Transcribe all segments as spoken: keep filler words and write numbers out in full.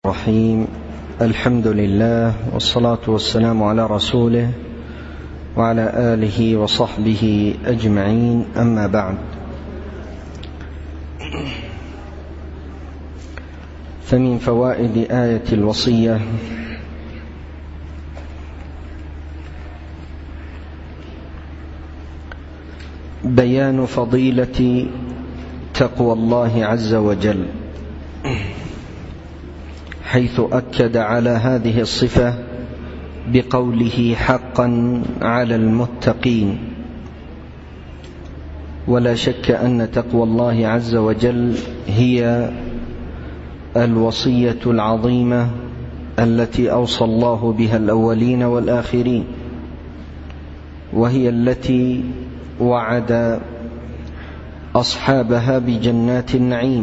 الرحيم. الحمد لله والصلاة والسلام على رسوله وعلى آله وصحبه أجمعين، أما بعد، فمن فوائد آية الوصية بيان فضيلة تقوى الله عز وجل، حيث أكد على هذه الصفة بقوله حقا على المتقين. ولا شك أن تقوى الله عز وجل هي الوصية العظيمة التي أوصى الله بها الأولين والآخرين، وهي التي وعد أصحابها بجنات النعيم.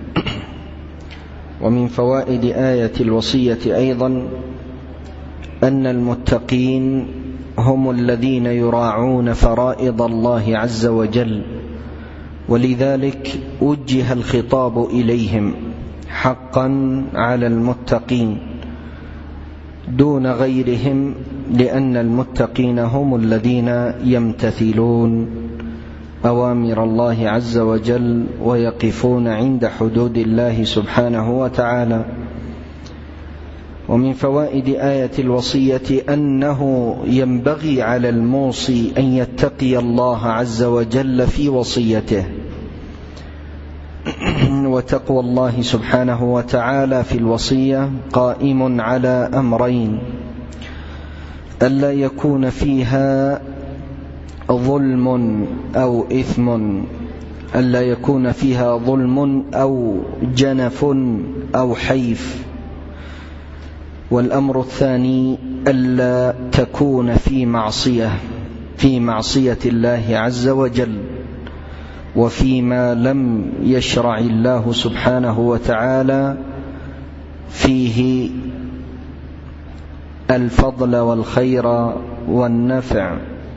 ومن فوائد آية الوصية أيضا أن المتقين هم الذين يراعون فرائض الله عز وجل، ولذلك وجه الخطاب إليهم حقا على المتقين دون غيرهم، لأن المتقين هم الذين يمتثلون أوامر الله عز وجل ويقفون عند حدود الله سبحانه وتعالى. ومن فوائد آية الوصية أنه ينبغي على الموصي أن يتقي الله عز وجل في وصيته، وتقوى الله سبحانه وتعالى في الوصية قائم على أمرين: ألا يكون فيها ظلم أو إثم، ألا يكون فيها ظلم أو جنف أو حيف. والأمر الثاني ألا تكون في معصية في معصية الله عز وجل، وفيما لم يشرع الله سبحانه وتعالى فيه الفضل والخير والنفع.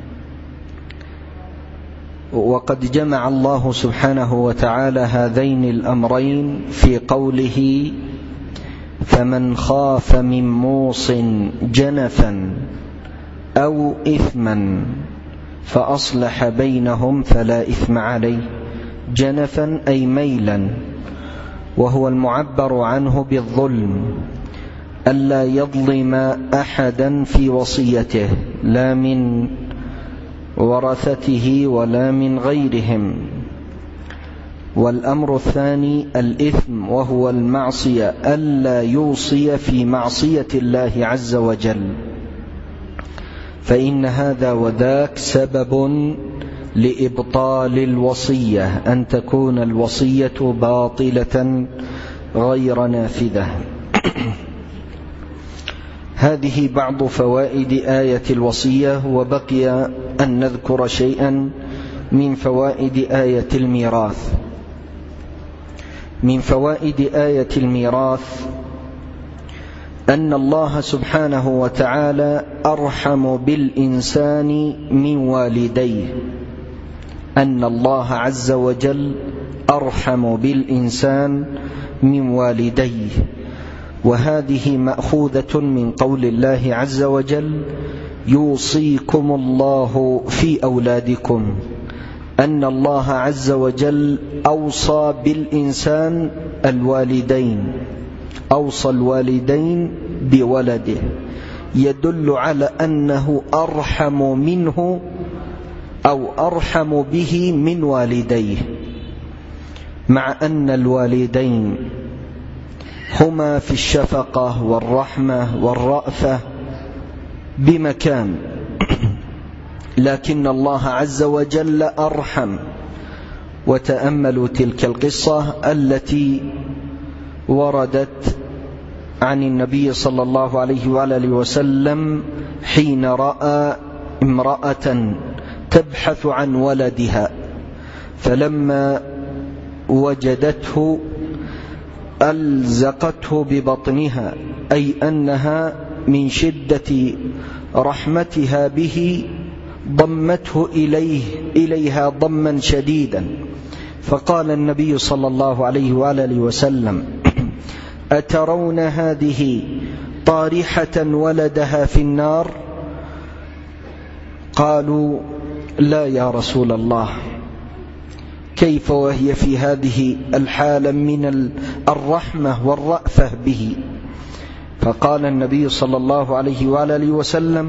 وقد جمع الله سبحانه وتعالى هذين الأمرين في قوله: فمن خاف من موص جنفا أو إثما فأصلح بينهم فلا إثم عليه. جنفا أي ميلا، وهو المعبر عنه بالظلم، ألا يظلم أحدا في وصيته، لا من ورثته ولا من غيرهم. والأمر الثاني الإثم، وهو المعصية، ألا يوصي في معصية الله عز وجل، فإن هذا وذاك سبب لإبطال الوصية، أن تكون الوصية باطلة غير نافذة. هذه بعض فوائد آية الوصية، وبقي أن نذكر شيئا من فوائد آية الميراث. من فوائد آية الميراث أن الله سبحانه وتعالى أرحم بالإنسان من والديه، أن الله عز وجل أرحم بالإنسان من والديه. وهذه مأخوذة من قول الله عز وجل: يوصيكم الله في أولادكم، أن الله عز وجل أوصى بالإنسان الوالدين، أوصى الوالدين بولده، يدل على أنه أرحم منه أو أرحم به من والديه، مع أن الوالدين هما في الشفقة والرحمة والرأفة بمكان، لكن الله عز وجل أرحم. وتأملوا تلك القصة التي وردت عن النبي صلى الله عليه وآله وسلم حين رأى امرأة تبحث عن ولدها، فلما وجدته ألزقته ببطنها، أي أنها من شدة رحمتها به ضمته إليه إليها ضما شديدا. فقال النبي صلى الله عليه وآله وسلم: أترون هذه طارحة ولدها في النار؟ قالوا لا يا رسول الله، كيف وهي في هذه الحالة من الرحمة والرأفة به؟ فقال النبي صلى الله عليه وآله وسلم: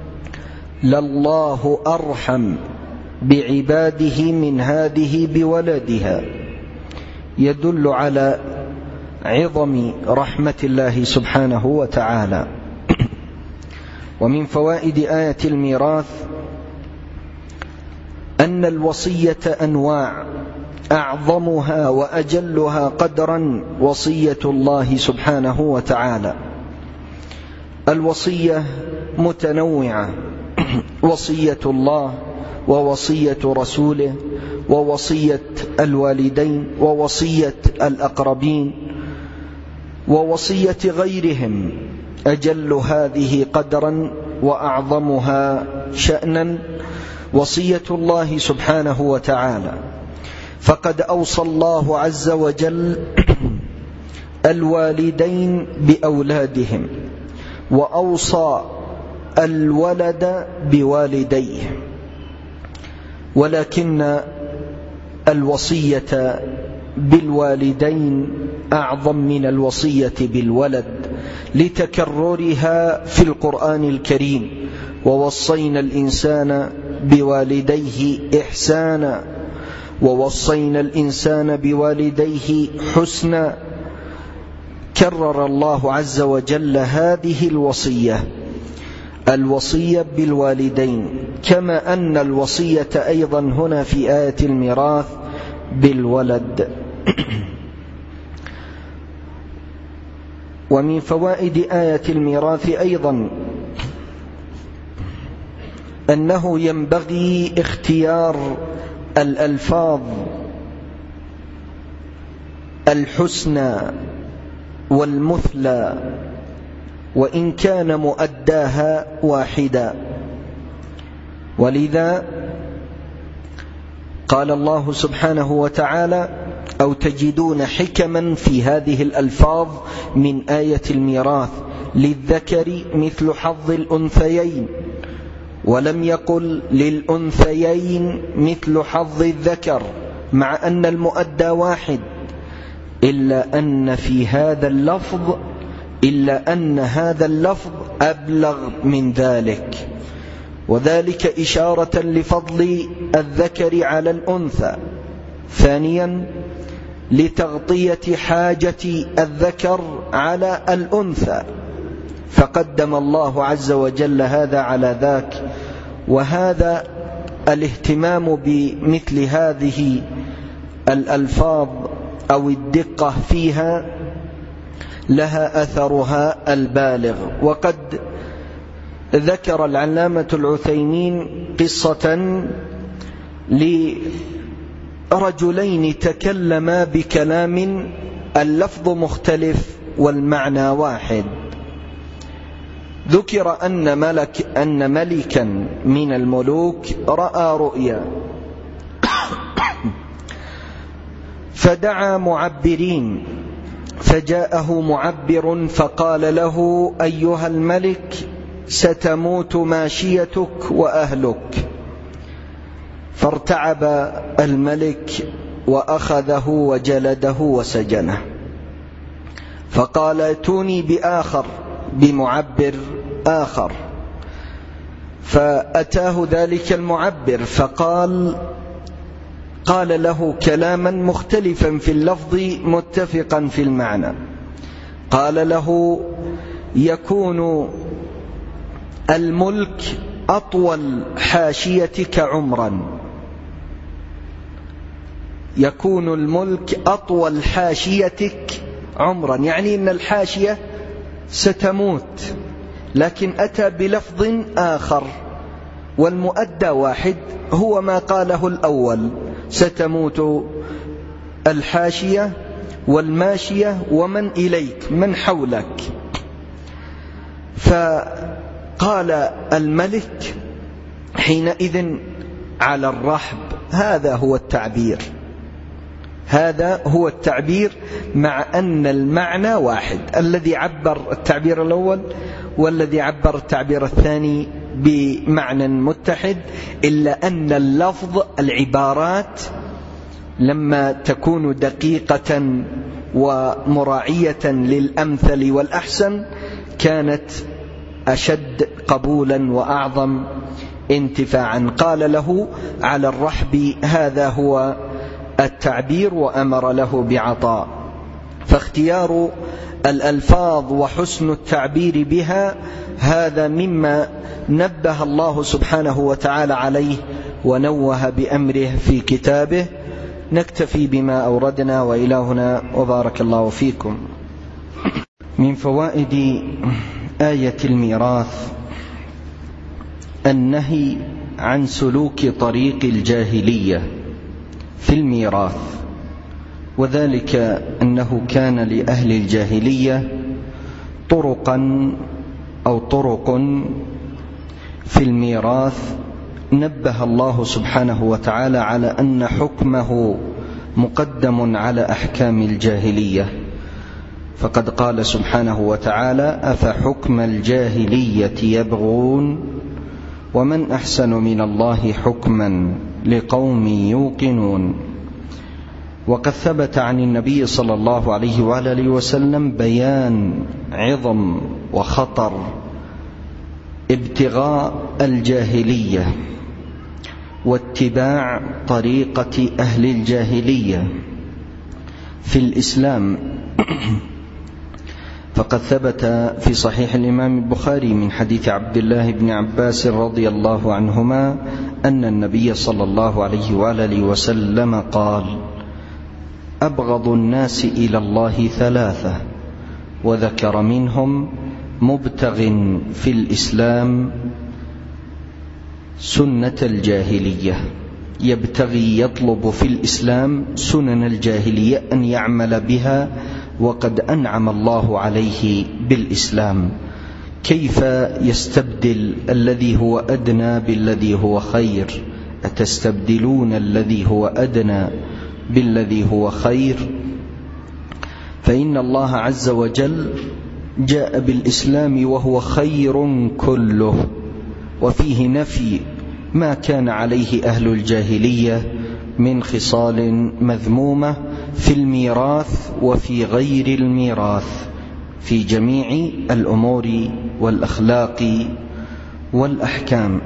لله أرحم بعباده من هذه بولدها، يدل على عظم رحمة الله سبحانه وتعالى. ومن فوائد آية الميراث أن الوصية أنواع، أعظمها وأجلها قدرا وصية الله سبحانه وتعالى. الوصية متنوعة، وصية الله ووصية رسوله ووصية الوالدين ووصية الأقربين ووصية غيرهم، أجل هذه قدرا وأعظمها شأنا وصية الله سبحانه وتعالى. فقد أوصى الله عز وجل الوالدين بأولادهم، وأوصى الولد بوالديه، ولكن الوصية بالوالدين أعظم من الوصية بالولد لتكررها في القرآن الكريم: ووصينا الإنسان بوالديه إحسانا ووصينا الإنسان بوالديه حسنا. كرر الله عز وجل هذه الوصية، الوصية بالوالدين، كما أن الوصية أيضا هنا في آية الميراث بالولد. ومن فوائد آية الميراث أيضا أنه ينبغي اختيار الألفاظ الحسنى والمثلى وإن كان مؤداها واحدا. ولذا قال الله سبحانه وتعالى: أو تجدون حكما في هذه الألفاظ من آية الميراث: للذكر مثل حظ الأنثيين، ولم يقل للأنثيين مثل حظ الذكر، مع أن المؤدى واحد، إلا أن في هذا اللفظ إلا أن هذا اللفظ أبلغ من ذلك، وذلك إشارة لفضل الذكر على الأنثى. ثانيا لتغطية حاجة الذكر على الأنثى، فقدم الله عز وجل هذا على ذاك. وهذا الاهتمام بمثل هذه الألفاظ أو الدقة فيها لها أثرها البالغ. وقد ذكر العلامة العثيمين قصة لرجلين تكلما بكلام اللفظ مختلف والمعنى واحد. ذكر أن ملك أن ملكا من الملوك رأى رؤيا فدعا معبرين، فجاءه معبر فقال له: أيها الملك، ستموت ماشيتك وأهلك. فارتعب الملك وأخذه وجلده وسجنه. فقال: ائتوني بآخر، بمعبر آخر. فأتاه ذلك المعبر فقال قال له كلاما مختلفا في اللفظ متفقا في المعنى. قال له: يكون الملك أطول حاشيتك عمرا، يكون الملك أطول حاشيتك عمرا، يعني أن الحاشية ستموت، لكن أتى بلفظ آخر والمؤدى واحد، هو ما قاله الأول: ستموت الحاشية والماشية ومن إليك، من حولك. فقال الملك حينئذ: على الرحب، هذا هو التعبير، هذا هو التعبير، مع أن المعنى واحد، الذي عبر التعبير الأول والذي عبر التعبير الثاني بمعنى متحد، إلا أن اللفظ العبارات لما تكون دقيقة ومراعية للأمثل والأحسن كانت أشد قبولا وأعظم انتفاعا. قال له على الرحب هذا هو التعبير، وأمر له بعطاء. فاختيار الألفاظ وحسن التعبير بها هذا مما نبه الله سبحانه وتعالى عليه ونوه بأمره في كتابه. نكتفي بما أوردنا، وإلهنا وبارك الله فيكم. من فوائد آية الميراث النهي عن سلوك طريق الجاهلية في الميراث، وذلك أنه كان لأهل الجاهلية طرقا أو طرق في الميراث نبه الله سبحانه وتعالى على أن حكمه مقدم على أحكام الجاهلية. فقد قال سبحانه وتعالى: أفحكم الجاهلية يبغون ومن أحسن من الله حكما لقوم يوقنون. وقد ثبت عن النبي صلى الله عليه وآله وسلم بيان عظم وخطر ابتغاء الجاهلية واتباع طريقة أهل الجاهلية في الإسلام. فقد ثبت في صحيح الإمام البخاري من حديث عبد الله بن عباس رضي الله عنهما أن النبي صلى الله عليه وآله وسلم قال: أبغض الناس إلى الله ثلاثة، وذكر منهم مبتغ في الإسلام سنة الجاهلية، يبتغي يطلب في الإسلام سنن الجاهلية أن يعمل بها، وقد أنعم الله عليه بالإسلام. كيف يستبدل الذي هو أدنى بالذي هو خير؟ أتستبدلون الذي هو أدنى بالذي هو خير؟ فإن الله عز وجل جاء بالإسلام وهو خير كله، وفيه نفي ما كان عليه أهل الجاهلية من خصال مذمومة في الميراث وفي غير الميراث، في جميع الأمور والأخلاق والأحكام.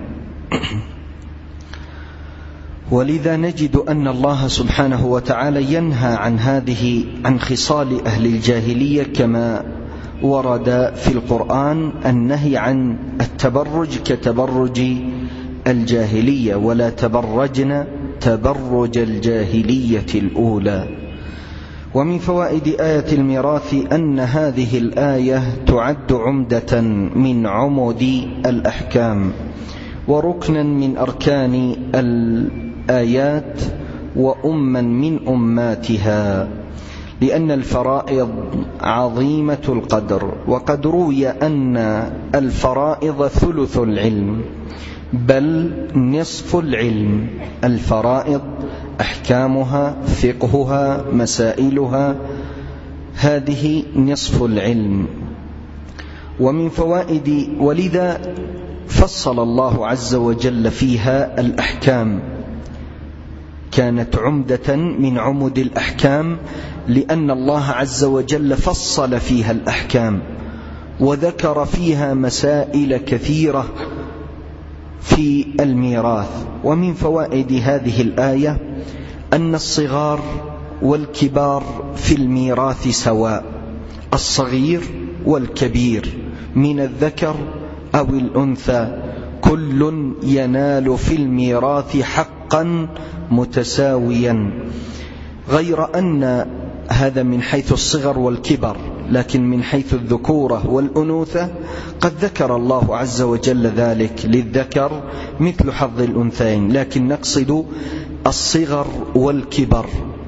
ولذا نجد أن الله سبحانه وتعالى ينهى عن هذه عن خصال أهل الجاهلية، كما ورد في القرآن النهي عن التبرج كتبرج الجاهلية: ولا تبرجن تبرج الجاهلية الأولى. ومن فوائد آية الميراث أن هذه الآية تعد عمدة من عمد الأحكام وركنا من أركان الآيات وأما من أماتها، لأن الفرائض عظيمة القدر. وقد روي أن الفرائض ثلث العلم بل نصف العلم. الفرائض أحكامها فقهها مسائلها هذه نصف العلم. ومن فوائد ولذا فصل الله عز وجل فيها الأحكام، كانت عمدة من عمد الأحكام، لأن الله عز وجل فصل فيها الأحكام وذكر فيها مسائل كثيرة في الميراث. ومن فوائد هذه الآية أن الصغار والكبار في الميراث سواء، الصغير والكبير من الذكر أو الأنثى كل ينال في الميراث حقا متساويا، غير أن هذا من حيث الصغر والكبر، لكن من حيث الذكورة والأنوثة قد ذكر الله عز وجل ذلك: للذكر مثل حظ الأنثيين. لكن نقصد الصغر والكبر،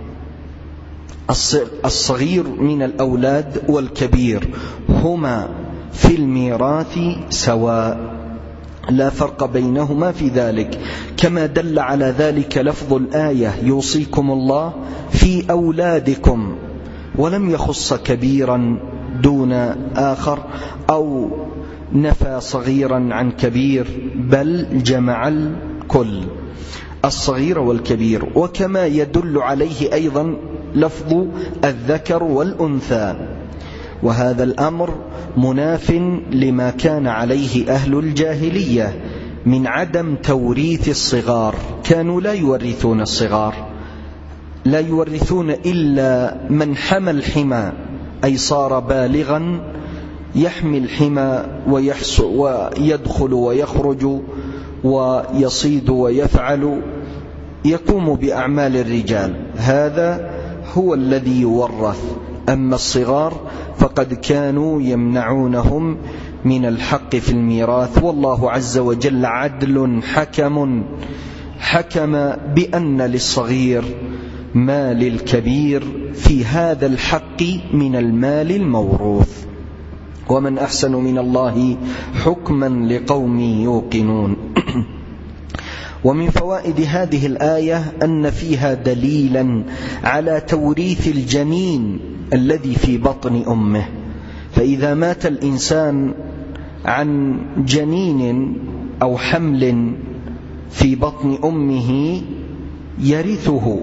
الصغير من الأولاد والكبير هما في الميراث سواء، لا فرق بينهما في ذلك، كما دل على ذلك لفظ الآية يوصيكم الله في أولادكم، ولم يخص كبيرا دون آخر أو نفى صغيرا عن كبير، بل جمع الكل الصغير والكبير. وكما يدل عليه أيضا لفظ الذكر والأنثى، وهذا الأمر مناف لما كان عليه أهل الجاهلية من عدم توريث الصغار. كانوا لا يورثون الصغار، لا يورثون إلا من حمى الحمى، أي صار بالغا يحمي الحمى ويدخل ويخرج ويصيد ويفعل، يقوم بأعمال الرجال، هذا هو الذي يورث. أما الصغار فقد كانوا يمنعونهم من الحق في الميراث. والله عز وجل عدل حكم، حكم بأن للصغير ما للكبير في هذا الحق من المال الموروث. ومن أحسن من الله حكما لقوم يوقنون. ومن فوائد هذه الآية أن فيها دليلا على توريث الجنين الذي في بطن أمه. فإذا مات الإنسان عن جنين أو حمل في بطن أمه يرثه،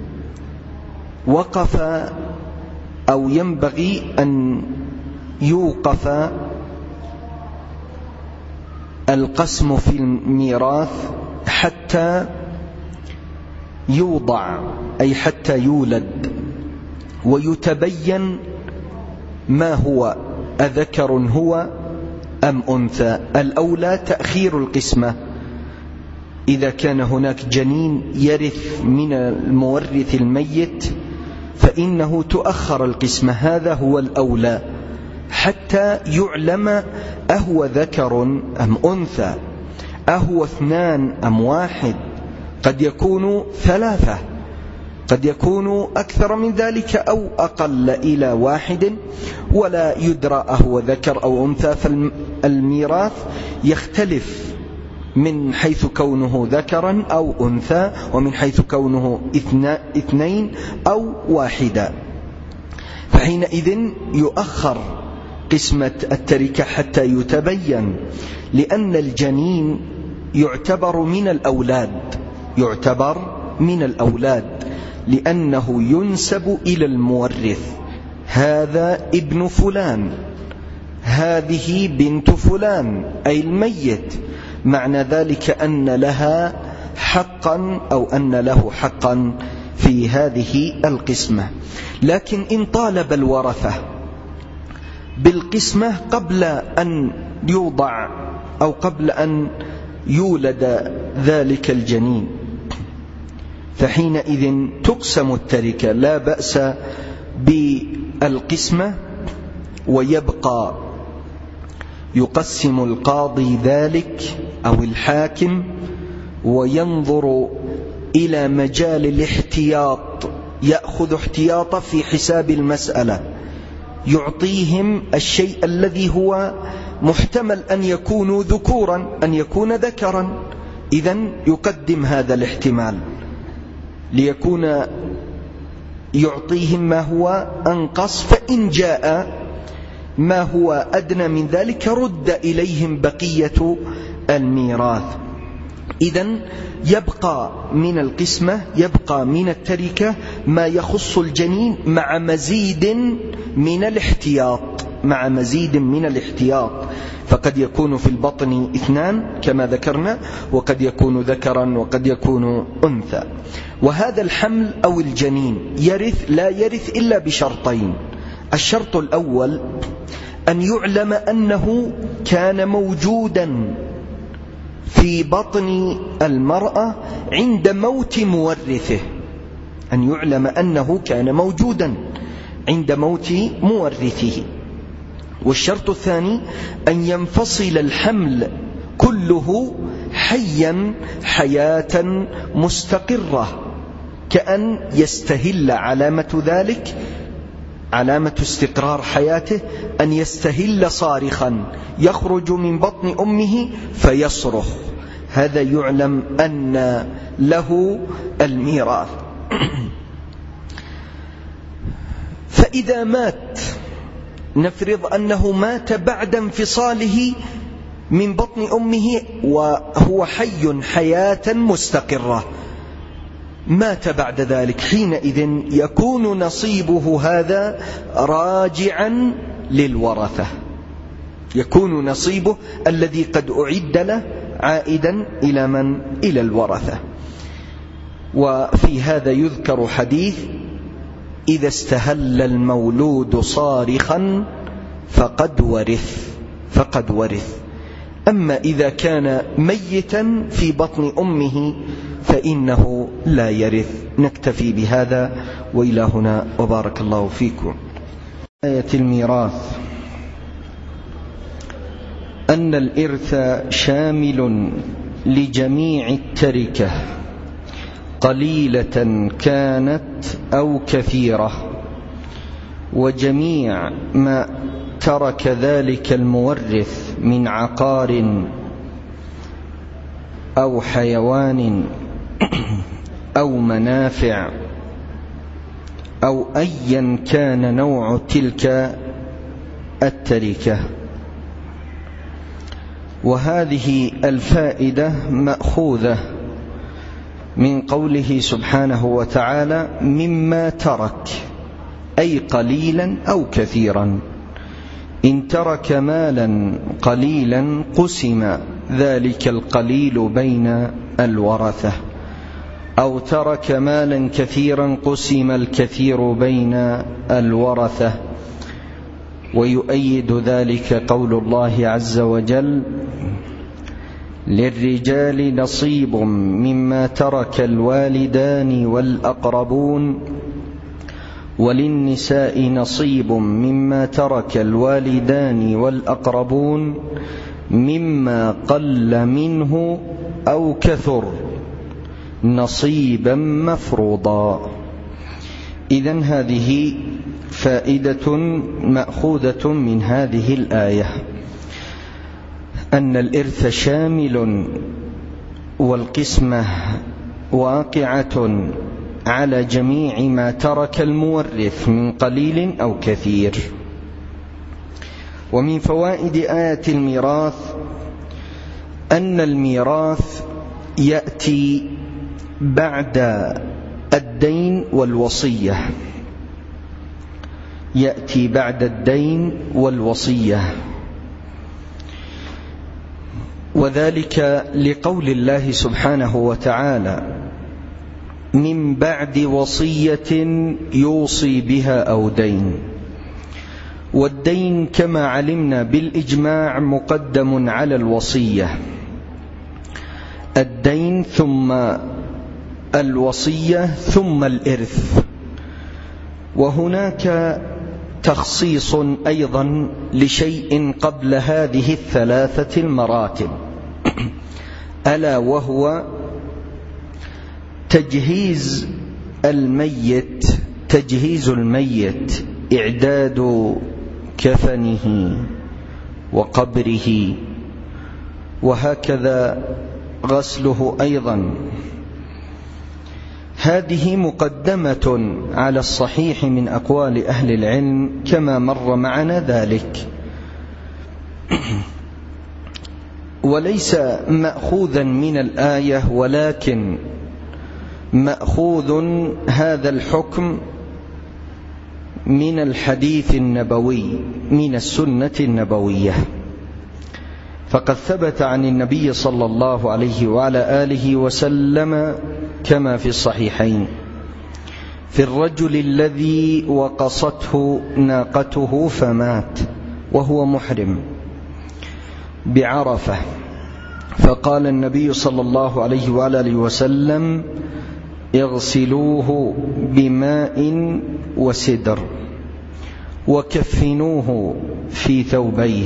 وقف أو ينبغي أن يوقف القسم في الميراث حتى يوضع، أي حتى يولد، ويتبين ما هو، أذكر هو أم أنثى. الأولى تأخير القسمة، إذا كان هناك جنين يرث من المورث الميت فإنه تؤخر القسمة، هذا هو الأولى حتى يعلم أهو ذكر أم أنثى، أهو اثنان أم واحد، قد يكون ثلاثة، قد يكون أكثر من ذلك أو أقل إلى واحد، ولا يدرى أهو ذكر أو أنثى. فالميراث يختلف من حيث كونه ذكرا أو أنثى، ومن حيث كونه اثنين أو واحدا. فحينئذ يؤخر قسمة التركة حتى يتبين، لأن الجنين يعتبر من الأولاد، يعتبر من الأولاد لأنه ينسب إلى المورث، هذا ابن فلان، هذه بنت فلان، أي الميت، معنى ذلك أن لها حقا أو أن له حقا في هذه القسمة. لكن إن طالب الورثة بالقسمة قبل أن يوضع أو قبل أن يولد ذلك الجنين فحينئذ تقسم التركة، لا بأس بالقسمة، ويبقى يقسم القاضي ذلك أو الحاكم وينظر إلى مجال الاحتياط، يأخذ احتياطا في حساب المسألة، يعطيهم الشيء الذي هو محتمل أن يكونوا ذكورا، أن يكون ذكرا، إذن يقدم هذا الاحتمال ليكون يعطيهم ما هو أنقص، فإن جاء ما هو أدنى من ذلك رد إليهم بقية الميراث. إذن يبقى من القسمة، يبقى من التركة ما يخص الجنين مع مزيد من الاحتياط، مع مزيد من الاحتياط، فقد يكون في البطن اثنان كما ذكرنا، وقد يكون ذكرا وقد يكون أنثى. وهذا الحمل أو الجنين يرث لا يرث إلا بشرطين. الشرط الأول أن يعلم أنه كان موجودا في بطن المرأة عند موت مورثه، أن يعلم أنه كان موجودا عند موت مورثه. والشرط الثاني أن ينفصل الحمل كله حيا حياة مستقرة، كأن يستهل علامة ذلك، علامة استقرار حياته أن يستهل صارخا، يخرج من بطن أمه فيصرخ، هذا يعلم أن له الميراث. فإذا مات، نفرض أنه مات بعد انفصاله من بطن أمه وهو حي حياة مستقرة، مات بعد ذلك، حينئذ يكون نصيبه هذا راجعا للورثة، يكون نصيبه الذي قد أعد له عائدا إلى من؟ إلى الورثة. وفي هذا يذكر حديث: إذا استهل المولود صارخا فقد ورث فقد ورث. أما إذا كان ميتا في بطن أمه فإنه لا يرث. نكتفي بهذا وإلى هنا، وبارك الله فيكم. آية الميراث أن الإرث شامل لجميع التركة قليلة كانت أو كثيرة، وجميع ما ترك ذلك المورث من عقار أو حيوان أو منافع أو أيا كان نوع تلك التركة. وهذه الفائدة مأخوذة من قوله سبحانه وتعالى: مما ترك، أي قليلا أو كثيرا. إن ترك مالا قليلا قسم ذلك القليل بين الورثة، أو ترك مالا كثيرا قسم الكثير بين الورثة. ويؤيد ذلك قول الله عز وجل: للرجال نصيب مما ترك الوالدان والأقربون وللنساء نصيب مما ترك الوالدان والأقربون مما قل منه أو كثر نصيبا مفروضا. إذن هذه فائدة مأخوذة من هذه الآية، أن الإرث شامل والقسمة واقعة على جميع ما ترك المورث من قليل أو كثير. ومن فوائد آية الميراث أن الميراث يأتي بعد الدين والوصية، يأتي بعد الدين والوصية، وذلك لقول الله سبحانه وتعالى: من بعد وصية يوصي بها أو دين. والدين كما علمنا بالإجماع مقدم على الوصية، الدين ثم الوصية ثم الإرث. وهناك تخصيص أيضا لشيء قبل هذه الثلاثة المراتب، ألا وهو تجهيز الميت تجهيز الميت إعداد كفنه وقبره، وهكذا غسله أيضا. هذه مقدمة على الصحيح من أقوال أهل العلم كما مر معنا ذلك، وليس مأخوذا من الآية، ولكن مأخوذ هذا الحكم من الحديث النبوي، من السنة النبوية. فقد ثبت عن النبي صلى الله عليه وعلى آله وسلم كما في الصحيحين في الرجل الذي وقصته ناقته فمات وهو محرم بعرفة، فقال النبي صلى الله عليه وعلى آله وسلم: اغسلوه بماء وسدر وكفنوه في ثوبيه.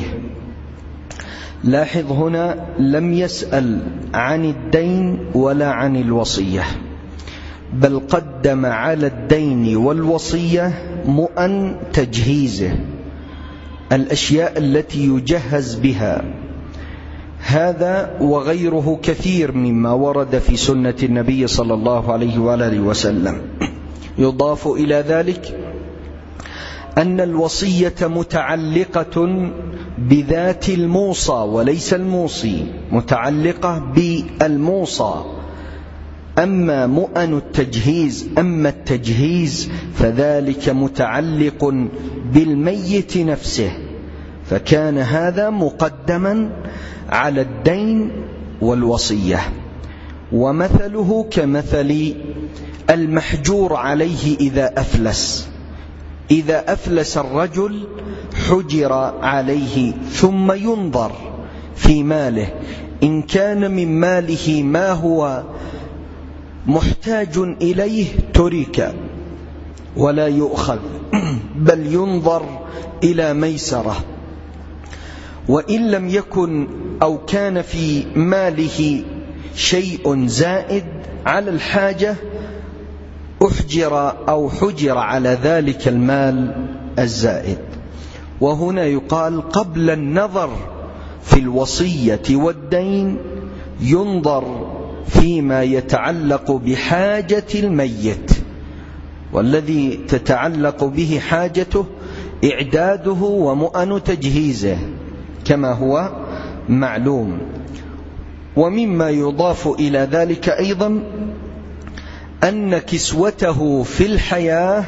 لاحظ هنا لم يسأل عن الدين ولا عن الوصية، بل قدم على الدين والوصية مؤن تجهيزه، الأشياء التي يجهز بها. هذا وغيره كثير مما ورد في سنة النبي صلى الله عليه وآله وسلم. يضاف إلى ذلك أن الوصية متعلقة بذات الموصى وليس الموصي، متعلقة بالموصى. أما مؤن التجهيز أما التجهيز فذلك متعلق بالميت نفسه، فكان هذا مقدما على الدين والوصية. ومثله كمثل المحجور عليه إذا أفلس. إذا أفلس الرجل حجر عليه ثم ينظر في ماله، إن كان من ماله ما هو محتاج إليه ترك ولا يؤخذ، بل ينظر إلى ميسرة. وإن لم يكن أو كان في ماله شيء زائد على الحاجة أحجر أو حجر على ذلك المال الزائد. وهنا يقال قبل النظر في الوصية والدين ينظر فيما يتعلق بحاجة الميت، والذي تتعلق به حاجته إعداده ومؤن تجهيزه كما هو معلوم. ومما يضاف إلى ذلك أيضا أن كسوته في الحياة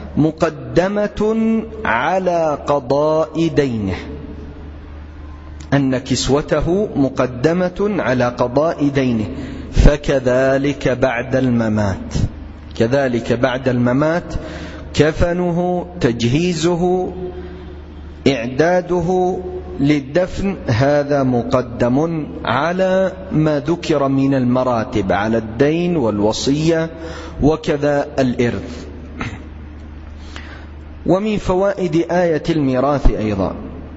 مقدمة على قضاء دينه، أن كسوته مقدمة على قضاء دينه، فكذلك بعد الممات، كذلك بعد الممات كفنه، تجهيزه، إعداده للدفن، هذا مقدم على ما ذكر من المراتب، على الدين والوصية وكذا الإرث. ومن فوائد آية الميراث أيضا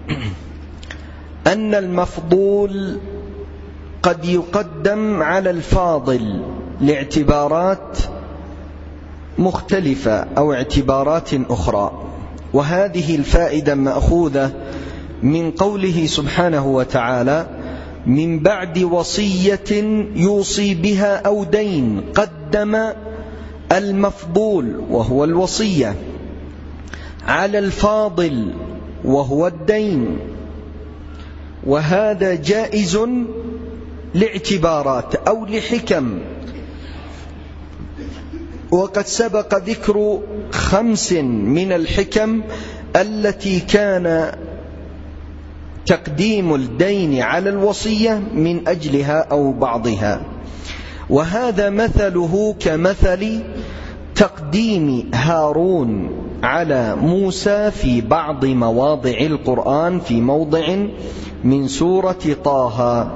أن المفضول قد يقدم على الفاضل لاعتبارات مختلفة أو اعتبارات أخرى. وهذه الفائدة مأخوذة من قوله سبحانه وتعالى: من بعد وصية يوصي بها أو دين، قدم المفضول وهو الوصية على الفاضل وهو الدين. وهذا جائز لاعتبارات أو لحكم. وقد سبق ذكر خمس من الحكم التي كان تقديم الدين على الوصية من أجلها أو بعضها. وهذا مثله كمثل تقديم هارون على موسى في بعض مواضع القرآن، في موضع من سورة طه،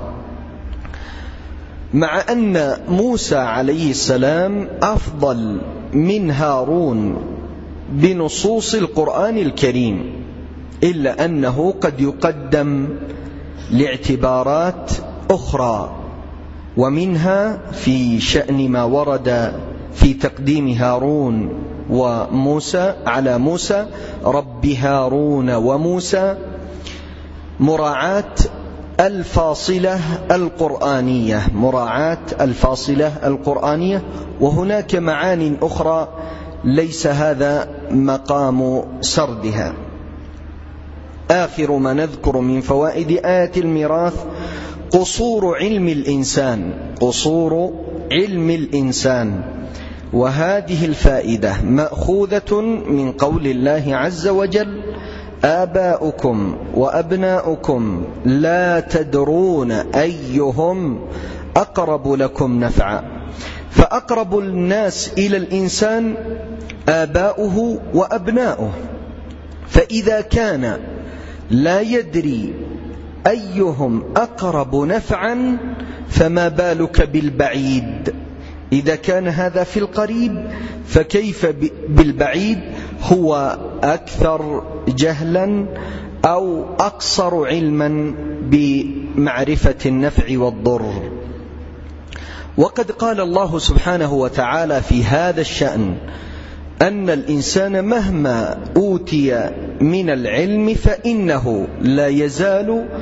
مع أن موسى عليه السلام أفضل من هارون بنصوص القرآن الكريم، إلا أنه قد يقدم لاعتبارات أخرى، ومنها في شأن ما ورد في تقديم هارون وموسى على موسى: رب هارون وموسى، مراعاة الفاصلة القرآنية، مراعاة الفاصلة القرآنية. وهناك معان أخرى ليس هذا مقام سردها. آخر ما نذكر من فوائد آية الميراث قصور علم الإنسان، قصور علم الإنسان. وهذه الفائدة مأخوذة من قول الله عز وجل: آباؤكم وأبناؤكم لا تدرون أيهم أقرب لكم نفعا. فأقرب الناس إلى الإنسان آباؤه وأبناؤه، فإذا كان لا يدري أيهم أقرب نفعا فما بالك بالبعيد؟ إذا كان هذا في القريب فكيف بالبعيد؟ هو أكثر جهلا أو أقصر علما بمعرفة النفع والضر. وقد قال الله سبحانه وتعالى في هذا الشأن أن الإنسان مهما أوتي من العلم فإنه لا يزال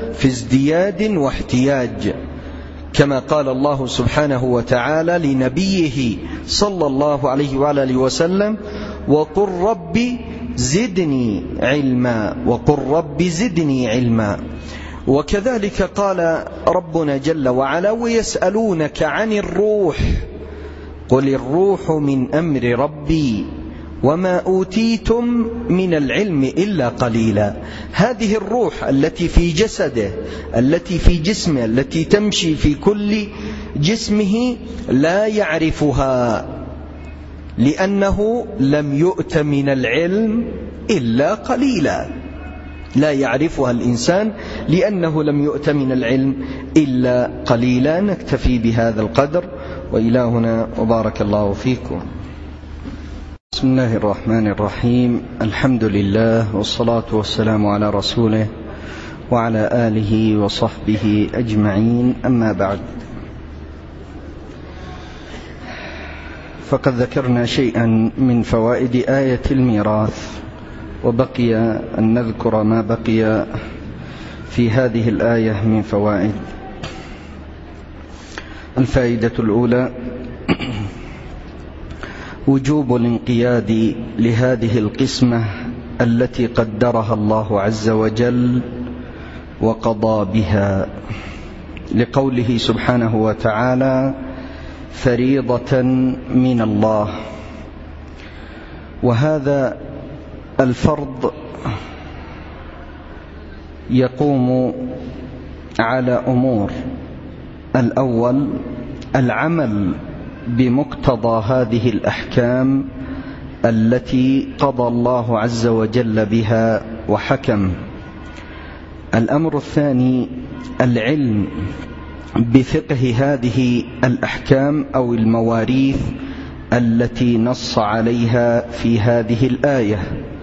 في ازدياد واحتياج، كما قال الله سبحانه وتعالى لنبيه صلى الله عليه وآله وسلم: وقل رب زدني علما، وقل رب زدني علما. وكذلك قال ربنا جل وعلا: ويسألونك عن الروح قل الروح من أمر ربي وما أوتيتم من العلم إلا قليلا. هذه الروح التي في جسده، التي في جسمه، التي تمشي في كل جسمه، لا يعرفها لأنه لم يؤت من العلم إلا قليلا. لا يعرفها الإنسان لأنه لم يؤت من العلم إلا قليلا. نكتفي بهذا القدر، وإلهنا وبارك الله فيكم. بسم الله الرحمن الرحيم. الحمد لله والصلاة والسلام على رسوله وعلى آله وصحبه أجمعين، أما بعد، فقد ذكرنا شيئا من فوائد آية الميراث، وبقي أن نذكر ما بقي في هذه الآية من فوائد. الفائدة الأولى: وجوب الانقياد لهذه القسمة التي قدرها الله عز وجل وقضى بها، لقوله سبحانه وتعالى: فريضة من الله. وهذا الفرض يقوم على أمور: الأول العمل بمقتضى هذه الأحكام التي قضى الله عز وجل بها وحكم. الأمر الثاني العلم بفقه هذه الأحكام أو المواريث التي نص عليها في هذه الآية.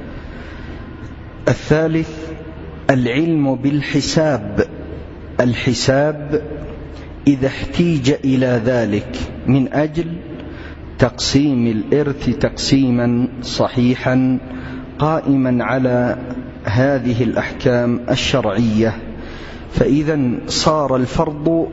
الثالث العلم بالحساب، الحساب إذا احتيج إلى ذلك من أجل تقسيم الإرث تقسيما صحيحا قائما على هذه الأحكام الشرعية. فإذا صار الفرض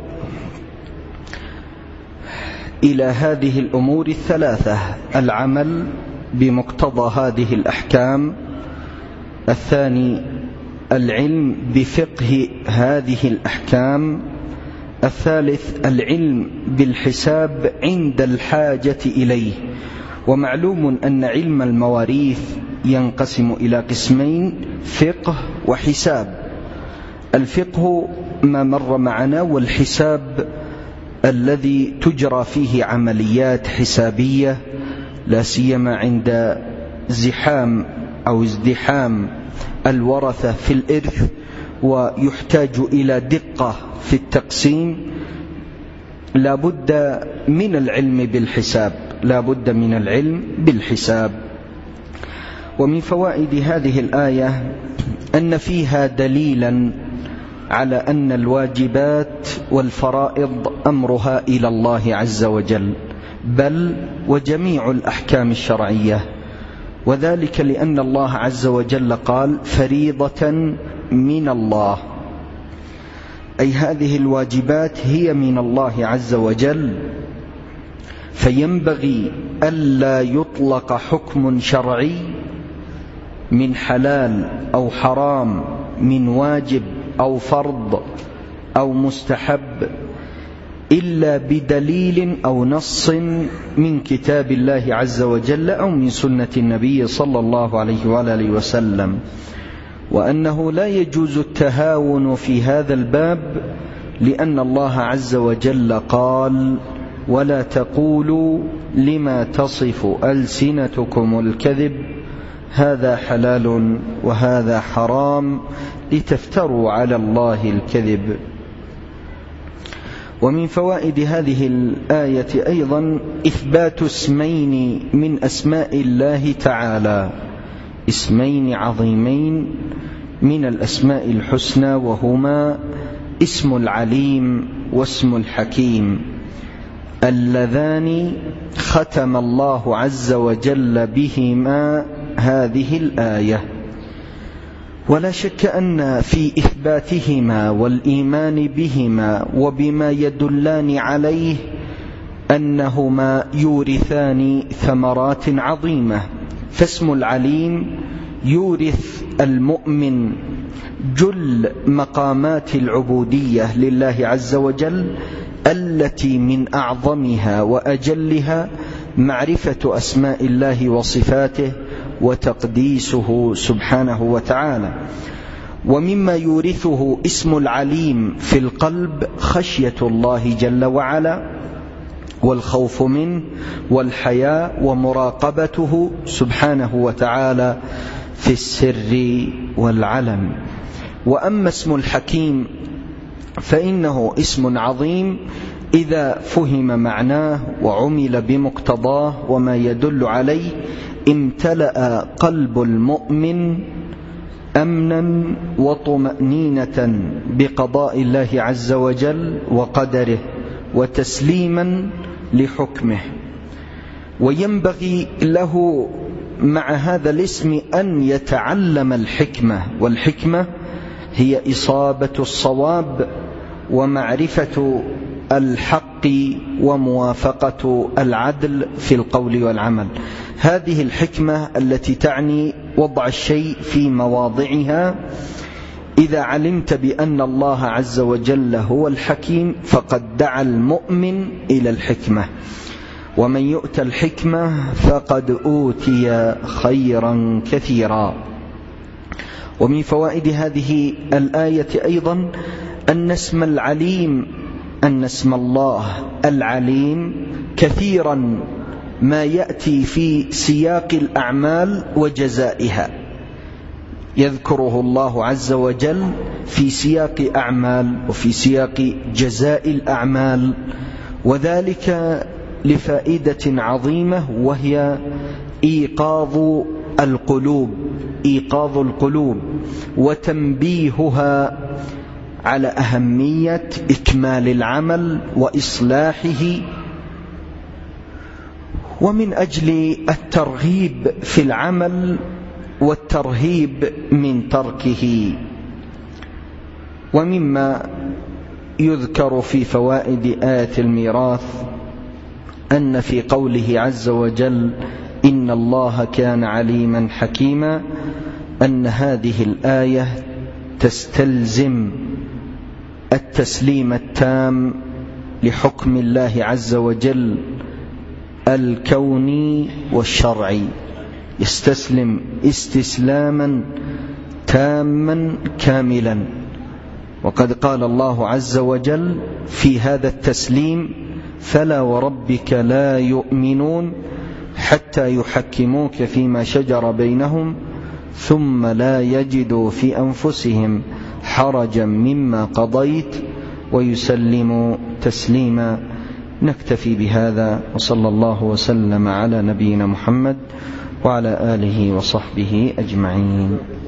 إلى هذه الأمور الثلاثة: العمل بمقتضى هذه الأحكام، الثاني العلم بفقه هذه الأحكام، الثالث العلم بالحساب عند الحاجة إليه. ومعلوم أن علم المواريث ينقسم إلى قسمين: فقه وحساب. الفقه ما مر معنا، والحساب الذي تجرى فيه عمليات حسابية، لا سيما عند زحام أو ازدحام الورثة في الإرث، ويحتاج إلى دقة في التقسيم. لا بد من العلم بالحساب، لا بد من العلم بالحساب. ومن فوائد هذه الآية أن فيها دليلا على أن الواجبات والفرائض أمرها إلى الله عز وجل، بل وجميع الأحكام الشرعية، وذلك لأن الله عز وجل قال: فريضة من الله، أي هذه الواجبات هي من الله عز وجل. فينبغي ألا يطلق حكم شرعي من حلال أو حرام، من واجب أو فرض أو مستحب، إلا بدليل أو نص من كتاب الله عز وجل أو من سنة النبي صلى الله عليه وآله وسلم. وأنه لا يجوز التهاون في هذا الباب، لأن الله عز وجل قال: ولا تقولوا لما تصف ألسنتكم الكذب هذا حلال وهذا حرام لتفتروا على الله الكذب. ومن فوائد هذه الآية أيضا إثبات اسمين من أسماء الله تعالى، اسمين عظيمين من الأسماء الحسنى، وهما اسم العليم واسم الحكيم، اللذان ختم الله عز وجل بهما هذه الآية. ولا شك أن في إثباتهما والإيمان بهما وبما يدلان عليه أنهما يورثان ثمرات عظيمة. فاسم العليم يورث المؤمن جل مقامات العبودية لله عز وجل، التي من أعظمها وأجلها معرفة أسماء الله وصفاته وتقديسه سبحانه وتعالى. ومما يورثه اسم العليم في القلب خشية الله جل وعلا والخوف منه والحياء ومراقبته سبحانه وتعالى في السر والعلن. وأما اسم الحكيم فإنه اسم عظيم إذا فهم معناه وعمل بمقتضاه وما يدل عليه امتلأ قلب المؤمن أمنا وطمأنينة بقضاء الله عز وجل وقدره وتسليما لحكمه. وينبغي له مع هذا الاسم أن يتعلم الحكمة، والحكمة هي إصابة الصواب ومعرفة الحق وموافقة العدل في القول والعمل. هذه الحكمة التي تعني وضع الشيء في مواضعها. إذا علمت بأن الله عز وجل هو الحكيم فقد دعا المؤمن إلى الحكمة، ومن يؤت الحكمة فقد أوتي خيرا كثيرا. ومن فوائد هذه الآية أيضا أن اسم العليم أن اسم الله العليم كثيرا ما يأتي في سياق الأعمال وجزائها، يذكره الله عز وجل في سياق أعمال وفي سياق جزاء الأعمال، وذلك لفائدة عظيمة وهي إيقاظ القلوب إيقاظ القلوب وتنبيهها على أهمية إكمال العمل وإصلاحه، ومن أجل الترغيب في العمل والترهيب من تركه. ومما يذكر في فوائد آية الميراث أن في قوله عز وجل إن الله كان عليما حكيما أن هذه الآية تستلزم التسليم التام لحكم الله عز وجل الكوني والشرعي، يستسلم استسلاما تاما كاملا. وقد قال الله عز وجل في هذا التسليم فلا وربك لا يؤمنون حتى يحكموك فيما شجر بينهم ثم لا يجدوا في أنفسهم حرجا مما قضيت ويسلموا تسليما. نكتفي بهذا، وصلى الله وسلم على نبينا محمد وعلى آله وصحبه أجمعين.